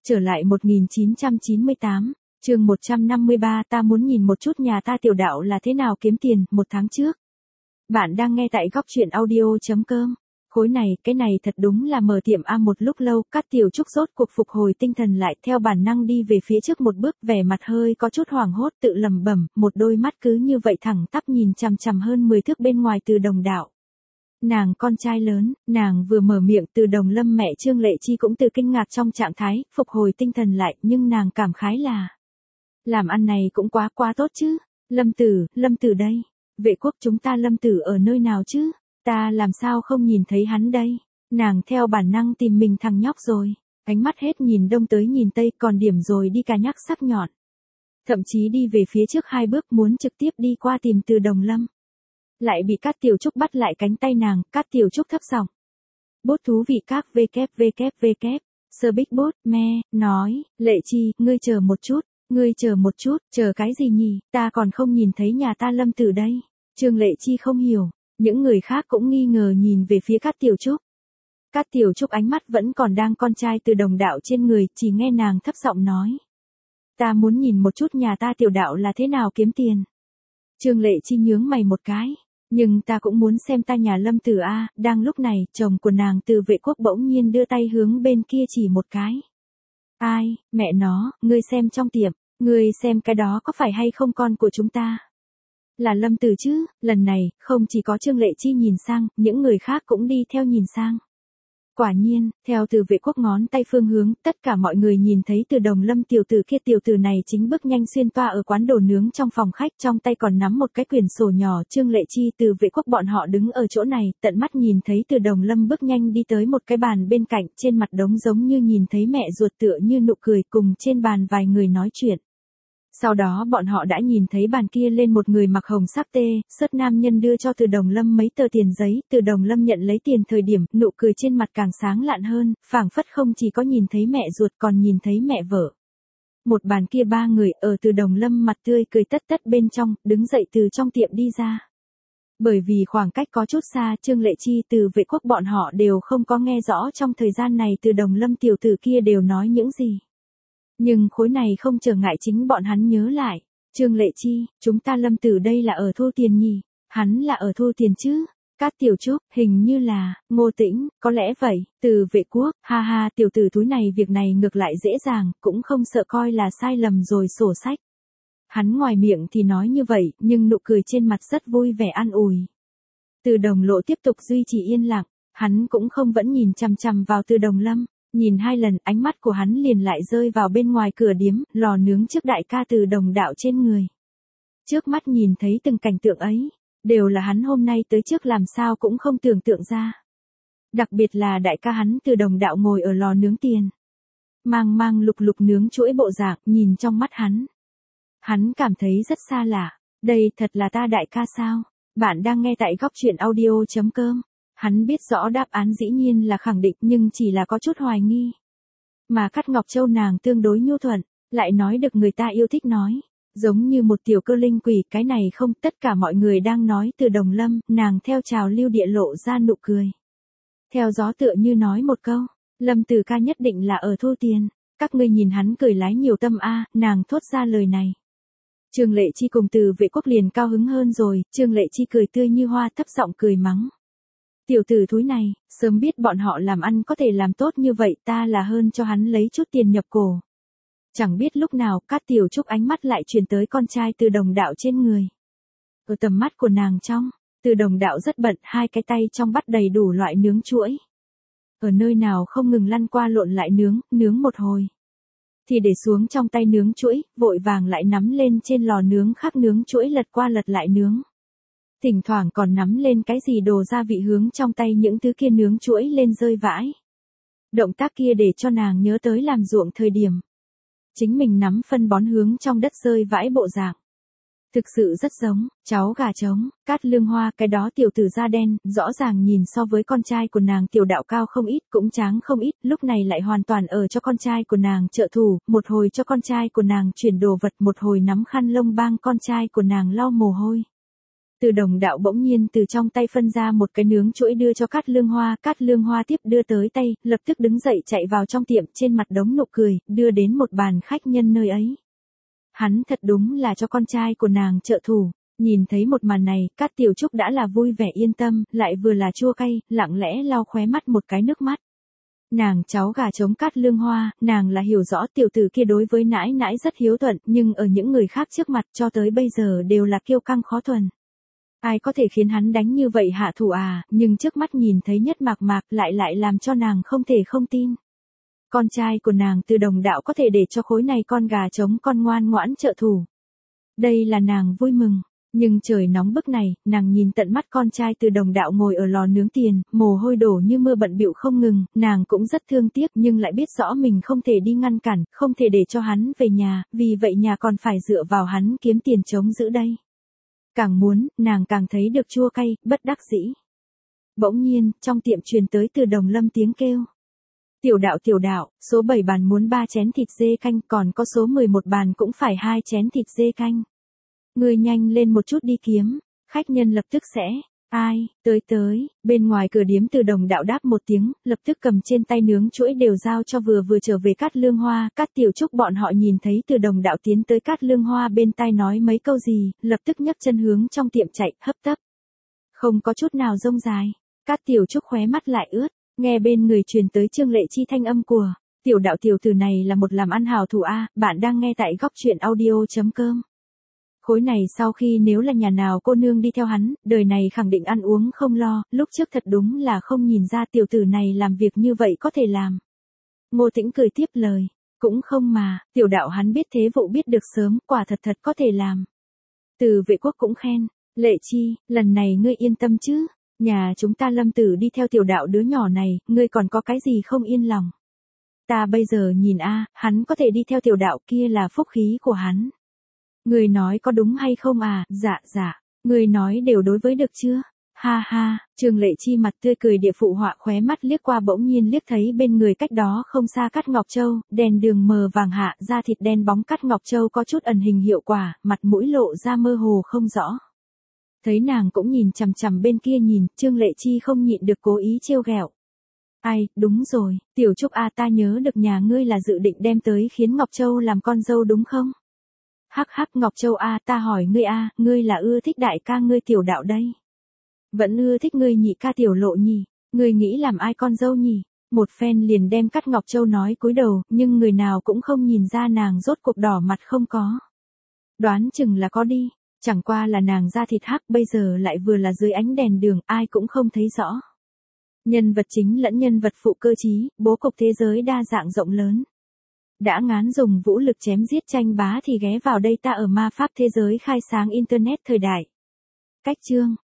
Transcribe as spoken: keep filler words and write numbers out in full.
Trở lại một nghìn chín trăm chín mươi tám, chương một trăm năm mươi ba, ta muốn nhìn một chút nhà ta tiểu đạo là thế nào kiếm tiền, một tháng trước. Bạn đang nghe tại góc truyện audio.com. Khối này, cái này thật đúng là mở tiệm A một lúc lâu, Cát Tiểu Trúc rốt cuộc phục hồi tinh thần lại, theo bản năng đi về phía trước một bước, vẻ mặt hơi có chút hoảng hốt, tự lẩm bẩm, một đôi mắt cứ như vậy thẳng tắp nhìn chằm chằm hơn mười thước bên ngoài Từ Đồng đạo. Nàng con trai lớn, nàng vừa mở miệng, Từ Đồng Lâm mẹ Trương Lệ Chi cũng từ kinh ngạc trong trạng thái, phục hồi tinh thần lại, nhưng nàng cảm khái là làm ăn này cũng quá quá tốt chứ. Lâm Tử, Lâm Tử đây. Vệ quốc chúng ta Lâm Tử ở nơi nào chứ? Ta làm sao không nhìn thấy hắn đây? Nàng theo bản năng tìm mình thằng nhóc rồi. Ánh mắt hết nhìn đông tới nhìn tây, còn điểm rồi đi cả nhắc sắc nhọn. Thậm chí đi về phía trước hai bước muốn trực tiếp đi qua tìm Từ Đồng Lâm. Lại bị Cát Tiểu Trúc bắt lại cánh tay nàng, Cát Tiểu Trúc thấp giọng. Bốt thú vị các www. Sơ Bích Bốt, me, nói, Lệ Chi, ngươi chờ một chút, ngươi chờ một chút, chờ cái gì nhỉ, ta còn không nhìn thấy nhà ta Lâm Tử đây. Trương Lệ Chi không hiểu, những người khác cũng nghi ngờ nhìn về phía Cát Tiểu Trúc. Cát Tiểu Trúc ánh mắt vẫn còn đang con trai Từ Đồng đạo trên người, chỉ nghe nàng thấp giọng nói. Ta muốn nhìn một chút nhà ta tiểu đạo là thế nào kiếm tiền. Trương Lệ Chi nhướng mày một cái. Nhưng ta cũng muốn xem ta nhà Lâm Tử a. Đang lúc này, chồng của nàng Từ Vệ Quốc bỗng nhiên đưa tay hướng bên kia chỉ một cái. Ai, mẹ nó, ngươi xem trong tiệm, ngươi xem cái đó có phải hay không con của chúng ta? Là Lâm Tử chứ? Lần này, không chỉ có Trương Lệ Chi nhìn sang, những người khác cũng đi theo nhìn sang. Quả nhiên, theo Từ Vệ Quốc ngón tay phương hướng, tất cả mọi người nhìn thấy Từ Đồng Lâm tiểu tử kia, tiểu tử này chính bước nhanh xuyên toa ở quán đồ nướng trong phòng khách, trong tay còn nắm một cái quyển sổ nhỏ. Trương Lệ Chi, Từ Vệ Quốc bọn họ đứng ở chỗ này, tận mắt nhìn thấy Từ Đồng Lâm bước nhanh đi tới một cái bàn bên cạnh, trên mặt đống giống như nhìn thấy mẹ ruột tựa như nụ cười, cùng trên bàn vài người nói chuyện. Sau đó bọn họ đã nhìn thấy bàn kia lên một người mặc hồng sắc tê, sớt nam nhân đưa cho Từ Đồng Lâm mấy tờ tiền giấy, Từ Đồng Lâm nhận lấy tiền thời điểm, nụ cười trên mặt càng sáng lạn hơn, phảng phất không chỉ có nhìn thấy mẹ ruột còn nhìn thấy mẹ vợ. Một bàn kia ba người, ở Từ Đồng Lâm mặt tươi cười tất tất bên trong, đứng dậy từ trong tiệm đi ra. Bởi vì khoảng cách có chút xa, Trương Lệ Chi, Từ Vệ Quốc bọn họ đều không có nghe rõ trong thời gian này Từ Đồng Lâm tiểu tử kia đều nói những gì. Nhưng khối này không trở ngại chính bọn hắn nhớ lại. Trương Lệ Chi, chúng ta Lâm Tử đây là ở thu tiền nhỉ? Hắn là ở thu tiền chứ? Cát Tiểu Trúc, hình như là, Ngô Tĩnh, có lẽ vậy. Từ Vệ Quốc, ha ha, tiểu tử túi này việc này ngược lại dễ dàng, cũng không sợ coi là sai lầm rồi sổ sách. Hắn ngoài miệng thì nói như vậy, nhưng nụ cười trên mặt rất vui vẻ an ủi. Từ Đồng Lộ tiếp tục duy trì yên lặng, hắn cũng không vẫn nhìn chằm chằm vào Từ Đồng Lâm. Nhìn hai lần, ánh mắt của hắn liền lại rơi vào bên ngoài cửa điếm, lò nướng trước đại ca Từ Đồng đạo trên người. Trước mắt nhìn thấy từng cảnh tượng ấy, đều là hắn hôm nay tới trước làm sao cũng không tưởng tượng ra. Đặc biệt là đại ca hắn Từ Đồng đạo ngồi ở lò nướng tiền. Mang mang lục lục nướng chuỗi bộ dạng, nhìn trong mắt hắn. Hắn cảm thấy rất xa lạ, đây thật là ta đại ca sao? Bạn đang nghe tại góc truyện audio.com. Hắn biết rõ đáp án dĩ nhiên là khẳng định nhưng chỉ là có chút hoài nghi. Mà Cát Ngọc Châu nàng tương đối nhu thuận, lại nói được người ta yêu thích nói. Giống như một tiểu cơ linh quỷ, cái này không, tất cả mọi người đang nói Từ Đồng Lâm, nàng theo trào lưu địa lộ ra nụ cười. Theo gió tựa như nói một câu, Lâm Tử ca nhất định là ở thu tiền, các ngươi nhìn hắn cười lái nhiều tâm a, nàng thốt ra lời này. Trương Lệ Chi cùng Từ Vệ Quốc liền cao hứng hơn rồi, Trương Lệ Chi cười tươi như hoa thấp giọng cười mắng. Tiểu tử thúi này, sớm biết bọn họ làm ăn có thể làm tốt như vậy, ta là hơn cho hắn lấy chút tiền nhập cổ. Chẳng biết lúc nào, Cát Tiểu Trúc ánh mắt lại chuyển tới con trai Từ Đồng đạo trên người. Ở tầm mắt của nàng trong, Từ Đồng đạo rất bận, hai cái tay trong bắt đầy đủ loại nướng chuỗi. Ở nơi nào không ngừng lăn qua lộn lại nướng, nướng một hồi. Thì để xuống trong tay nướng chuỗi, vội vàng lại nắm lên trên lò nướng khác nướng chuỗi lật qua lật lại nướng. Thỉnh thoảng còn nắm lên cái gì đồ gia vị hướng trong tay những thứ kia nướng chuỗi lên rơi vãi. Động tác kia để cho nàng nhớ tới làm ruộng thời điểm. Chính mình nắm phân bón hướng trong đất rơi vãi bộ dạng. Thực sự rất giống, cháu gà trống, Cát Lương Hoa, cái đó tiểu tử da đen, rõ ràng nhìn so với con trai của nàng tiểu đạo cao không ít, cũng tráng không ít, lúc này lại hoàn toàn ở cho con trai của nàng trợ thủ, một hồi cho con trai của nàng chuyển đồ vật, một hồi nắm khăn lông bang con trai của nàng lau mồ hôi. Từ Đồng Đạo bỗng nhiên từ trong tay phân ra một cái nướng chuỗi đưa cho Cát Lương Hoa, Cát Lương Hoa tiếp đưa tới tay, lập tức đứng dậy chạy vào trong tiệm, trên mặt đống nụ cười, đưa đến một bàn khách nhân nơi ấy. Hắn thật đúng là cho con trai của nàng trợ thủ. Nhìn thấy một màn này, Cát Tiểu Trúc đã là vui vẻ yên tâm, lại vừa là chua cay, lặng lẽ lau khóe mắt một cái nước mắt. Nàng cháu gà trống Cát Lương Hoa, nàng là hiểu rõ tiểu tử kia đối với nãi nãi rất hiếu thuận, nhưng ở những người khác trước mặt cho tới bây giờ đều là kiêu căng khó thuần. Ai có thể khiến hắn đánh như vậy hạ thủ à, nhưng trước mắt nhìn thấy Nhất Mạc Mạc lại lại làm cho nàng không thể không tin. Con trai của nàng Từ Đồng Đạo có thể để cho khối này con gà trống con ngoan ngoãn trợ thủ. Đây là nàng vui mừng. Nhưng trời nóng bức này, nàng nhìn tận mắt con trai Từ Đồng Đạo ngồi ở lò nướng tiền, mồ hôi đổ như mưa bận bịu không ngừng, nàng cũng rất thương tiếc nhưng lại biết rõ mình không thể đi ngăn cản, không thể để cho hắn về nhà, vì vậy nhà còn phải dựa vào hắn kiếm tiền chống giữ đây. Càng muốn, nàng càng thấy được chua cay, bất đắc dĩ. Bỗng nhiên, trong tiệm truyền tới Từ Đồng Lâm tiếng kêu. Tiểu Đạo tiểu đạo, số bảy bàn muốn ba chén thịt dê canh, còn có số mười một bàn cũng phải hai chén thịt dê canh. Ngươi nhanh lên một chút đi kiếm, khách nhân lập tức sẽ, ai, tới tới, bên ngoài cửa điếm Từ Đồng Đạo đáp một tiếng, lập tức cầm trên tay nướng chuỗi đều giao cho vừa vừa trở về Cát Lương Hoa, Cát Tiểu Trúc bọn họ nhìn thấy Từ Đồng Đạo tiến tới Cát Lương Hoa bên tai nói mấy câu gì, lập tức nhấc chân hướng trong tiệm chạy, hấp tấp. Không có chút nào rông dài, Cát Tiểu Trúc khóe mắt lại ướt, nghe bên người truyền tới Trương Lệ Chi thanh âm của, Tiểu Đạo tiểu tử này là một làm ăn hào thủ a, bạn đang nghe tại góc truyện audio.com. Khối này sau khi nếu là nhà nào cô nương đi theo hắn, đời này khẳng định ăn uống không lo, lúc trước thật đúng là không nhìn ra tiểu tử này làm việc như vậy có thể làm. Ngô Tĩnh cười tiếp lời, cũng không mà, Tiểu Đạo hắn biết thế vụ biết được sớm, quả thật thật có thể làm. Từ Vệ Quốc cũng khen, Lệ Chi, lần này ngươi yên tâm chứ, nhà chúng ta Lâm Tử đi theo Tiểu Đạo đứa nhỏ này, ngươi còn có cái gì không yên lòng. Ta bây giờ nhìn a, hắn có thể đi theo Tiểu Đạo kia là phúc khí của hắn. Người nói có đúng hay không à, dạ dạ, người nói đều đối với được chưa, ha ha, Trương Lệ Chi mặt tươi cười địa phụ họa khóe mắt liếc qua bỗng nhiên liếc thấy bên người cách đó không xa Cát Ngọc Châu, đèn đường mờ vàng hạ, da thịt đen bóng Cát Ngọc Châu có chút ẩn hình hiệu quả, mặt mũi lộ ra mơ hồ không rõ. Thấy nàng cũng nhìn chằm chằm bên kia nhìn, Trương Lệ Chi không nhịn được cố ý trêu ghẹo. Ai, đúng rồi, Tiểu Trúc a, ta nhớ được nhà ngươi là dự định đem tới khiến Ngọc Châu làm con dâu đúng không? Hắc hắc Ngọc Châu a, ta hỏi ngươi a, ngươi là ưa thích đại ca ngươi Tiểu Đạo đây, vẫn ưa thích ngươi nhị ca Tiểu Lộ nhỉ, ngươi nghĩ làm ai con dâu nhỉ? Một phen liền đem Cát Ngọc Châu nói cúi đầu, nhưng người nào cũng không nhìn ra nàng rốt cuộc đỏ mặt không có. Đoán chừng là có đi, chẳng qua là nàng da thịt hắc bây giờ lại vừa là dưới ánh đèn đường, ai cũng không thấy rõ. Nhân vật chính lẫn nhân vật phụ cơ trí, bố cục thế giới đa dạng rộng lớn. Đã ngán dùng vũ lực chém giết tranh bá thì ghé vào đây ta ở ma pháp thế giới khai sáng internet thời đại. Cách chương